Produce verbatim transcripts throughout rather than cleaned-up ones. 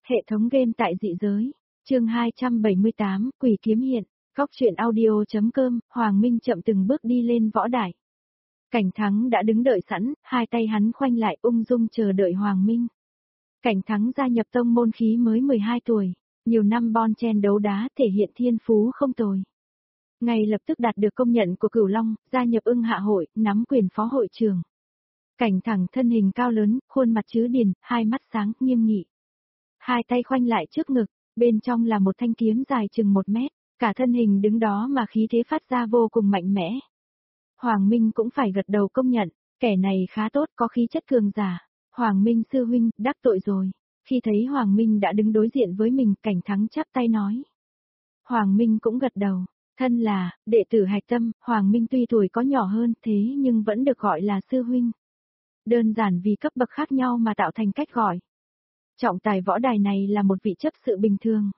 Hệ thống game tại dị giới. Chương hai trăm bảy mươi tám, Quỷ kiếm hiện. Góc truyện audio.com, Hoàng Minh chậm từng bước đi lên võ đài. Cảnh Thắng đã đứng đợi sẵn, hai tay hắn khoanh lại ung dung chờ đợi Hoàng Minh. Cảnh Thắng gia nhập tông môn khí mới mười hai tuổi, nhiều năm bon chen đấu đá thể hiện thiên phú không tồi. Ngay lập tức đạt được công nhận của Cửu Long, gia nhập Ưng Hạ hội, nắm quyền phó hội trưởng. Cảnh Thắng thân hình cao lớn, khuôn mặt chứa điền, hai mắt sáng, nghiêm nghị. Hai tay khoanh lại trước ngực, bên trong là một thanh kiếm dài chừng một mét, cả thân hình đứng đó mà khí thế phát ra vô cùng mạnh mẽ. Hoàng Minh cũng phải gật đầu công nhận, kẻ này khá tốt, có khí chất cường giả. Hoàng Minh sư huynh, đắc tội rồi. Khi thấy Hoàng Minh đã đứng đối diện với mình, Cảnh Thắng chắp tay nói. Hoàng Minh cũng gật đầu, thân là đệ tử hạch tâm, Hoàng Minh tuy tuổi có nhỏ hơn thế nhưng vẫn được gọi là sư huynh. Đơn giản vì cấp bậc khác nhau mà tạo thành cách gọi. Trọng tài võ đài này là một vị chấp sự bình thường.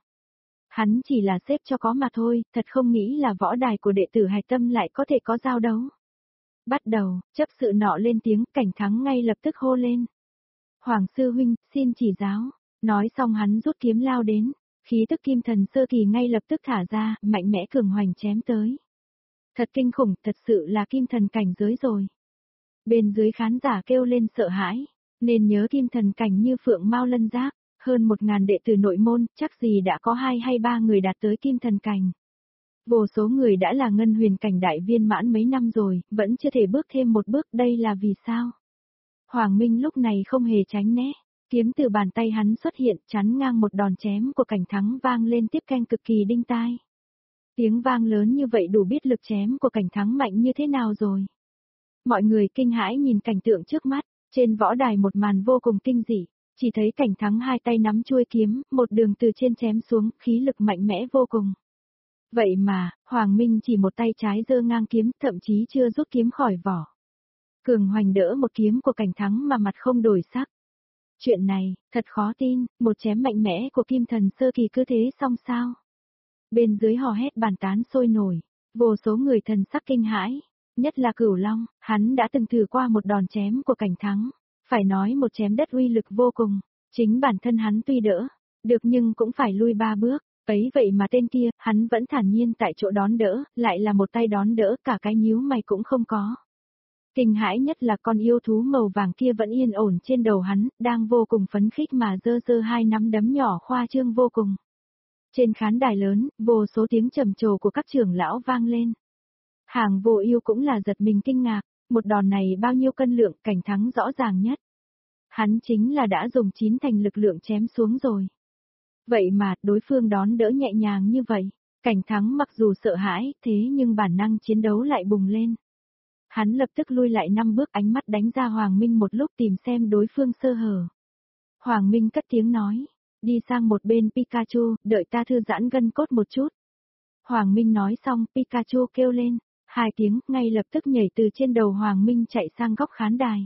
Hắn chỉ là xếp cho có mà thôi, thật không nghĩ là võ đài của đệ tử hạch tâm lại có thể có giao đấu. Bắt đầu, chấp sự nọ lên tiếng, Cảnh Thắng ngay lập tức hô lên. Hoàng sư huynh, xin chỉ giáo. Nói xong hắn rút kiếm lao đến, khí tức kim thần sơ kỳ ngay lập tức thả ra, mạnh mẽ cường hoành chém tới. Thật kinh khủng, thật sự là kim thần cảnh giới rồi. Bên dưới khán giả kêu lên sợ hãi, nên nhớ kim thần cảnh như Phượng Mao Lân Giác, hơn một ngàn đệ tử nội môn, chắc gì đã có hai hay ba người đạt tới kim thần cảnh. Vô số người đã là ngân huyền cảnh đại viên mãn mấy năm rồi, vẫn chưa thể bước thêm một bước, đây là vì sao? Hoàng Minh lúc này không hề tránh né, kiếm từ bàn tay hắn xuất hiện chắn ngang một đòn chém của Cảnh Thắng vang lên tiếp canh cực kỳ đinh tai. Tiếng vang lớn như vậy đủ biết lực chém của Cảnh Thắng mạnh như thế nào rồi. Mọi người kinh hãi nhìn cảnh tượng trước mắt, trên võ đài một màn vô cùng kinh dị, chỉ thấy Cảnh Thắng hai tay nắm chuôi kiếm, một đường từ trên chém xuống, khí lực mạnh mẽ vô cùng. Vậy mà, Hoàng Minh chỉ một tay trái giơ ngang kiếm, thậm chí chưa rút kiếm khỏi vỏ. Cường hoành đỡ một kiếm của Cảnh Thắng mà mặt không đổi sắc. Chuyện này, thật khó tin, một chém mạnh mẽ của kim thần sơ kỳ cứ thế xong sao? Bên dưới hò hét bàn tán sôi nổi, vô số người thần sắc kinh hãi, nhất là Cửu Long, hắn đã từng thử qua một đòn chém của Cảnh Thắng, phải nói một chém đất uy lực vô cùng, chính bản thân hắn tuy đỡ, được nhưng cũng phải lui ba bước, ấy vậy mà tên kia, hắn vẫn thản nhiên tại chỗ đón đỡ, lại là một tay đón đỡ, cả cái nhíu mày cũng không có. Kinh hãi nhất là con yêu thú màu vàng kia vẫn yên ổn trên đầu hắn, đang vô cùng phấn khích mà giơ giơ hai nắm đấm nhỏ khoa trương vô cùng. Trên khán đài lớn, vô số tiếng trầm trồ của các trưởng lão vang lên. Hàng Vô Yêu cũng là giật mình kinh ngạc, một đòn này bao nhiêu cân lượng, Cảnh Thắng rõ ràng nhất. Hắn chính là đã dùng chín thành lực lượng chém xuống rồi. Vậy mà, đối phương đón đỡ nhẹ nhàng như vậy, Cảnh Thắng mặc dù sợ hãi, thế nhưng bản năng chiến đấu lại bùng lên. Hắn lập tức lui lại năm bước, ánh mắt đánh ra Hoàng Minh một lúc tìm xem đối phương sơ hở. Hoàng Minh cất tiếng nói, đi sang một bên Pikachu, đợi ta thư giãn gân cốt một chút. Hoàng Minh nói xong, Pikachu kêu lên, hai tiếng, ngay lập tức nhảy từ trên đầu Hoàng Minh chạy sang góc khán đài.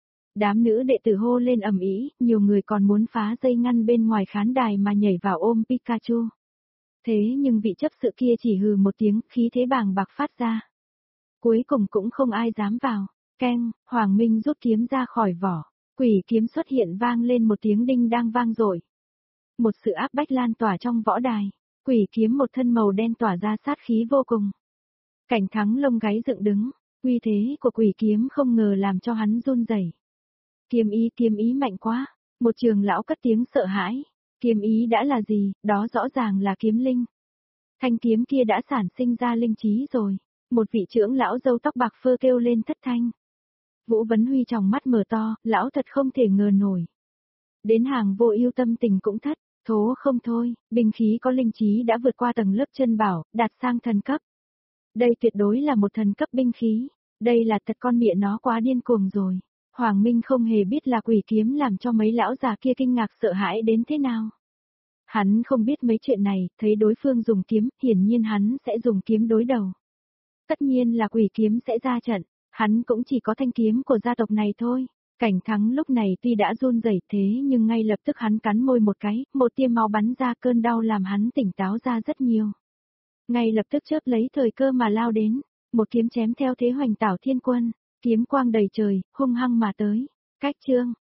Đám nữ đệ tử hô lên ầm ĩ, nhiều người còn muốn phá dây ngăn bên ngoài khán đài mà nhảy vào ôm Pikachu. Thế nhưng vị chấp sự kia chỉ hừ một tiếng, khí thế bàng bạc phát ra. Cuối cùng cũng không ai dám vào, keng, Hoàng Minh rút kiếm ra khỏi vỏ, quỷ kiếm xuất hiện vang lên một tiếng đinh đang vang dội. Một sự áp bách lan tỏa trong võ đài, quỷ kiếm một thân màu đen tỏa ra sát khí vô cùng. Cảnh Thắng lông gáy dựng đứng, uy thế của quỷ kiếm không ngờ làm cho hắn run rẩy. Kiếm ý, kiếm ý mạnh quá, một trường lão cất tiếng sợ hãi, kiếm ý đã là gì, đó rõ ràng là kiếm linh. Thanh kiếm kia đã sản sinh ra linh trí rồi. Một vị trưởng lão râu tóc bạc phơ kêu lên thất thanh. Vũ Vấn Huy tròng mắt mở to, lão thật không thể ngờ nổi. Đến Hàng Vô Yêu tâm tình cũng thất, thố không thôi, binh khí có linh trí đã vượt qua tầng lớp chân bảo, đạt sang thần cấp. Đây tuyệt đối là một thần cấp binh khí, đây là thật con mẹ nó quá điên cuồng rồi. Hoàng Minh không hề biết là quỷ kiếm làm cho mấy lão già kia kinh ngạc sợ hãi đến thế nào. Hắn không biết mấy chuyện này, thấy đối phương dùng kiếm, hiển nhiên hắn sẽ dùng kiếm đối đầu. Tất nhiên là quỷ kiếm sẽ ra trận, hắn cũng chỉ có thanh kiếm của gia tộc này thôi. Cảnh Thắng lúc này tuy đã run rẩy thế nhưng ngay lập tức hắn cắn môi một cái, một tia máu bắn ra, cơn đau làm hắn tỉnh táo ra rất nhiều. Ngay lập tức chớp lấy thời cơ mà lao đến, một kiếm chém theo thế hoành tảo thiên quân, kiếm quang đầy trời, hung hăng mà tới. Cách chương,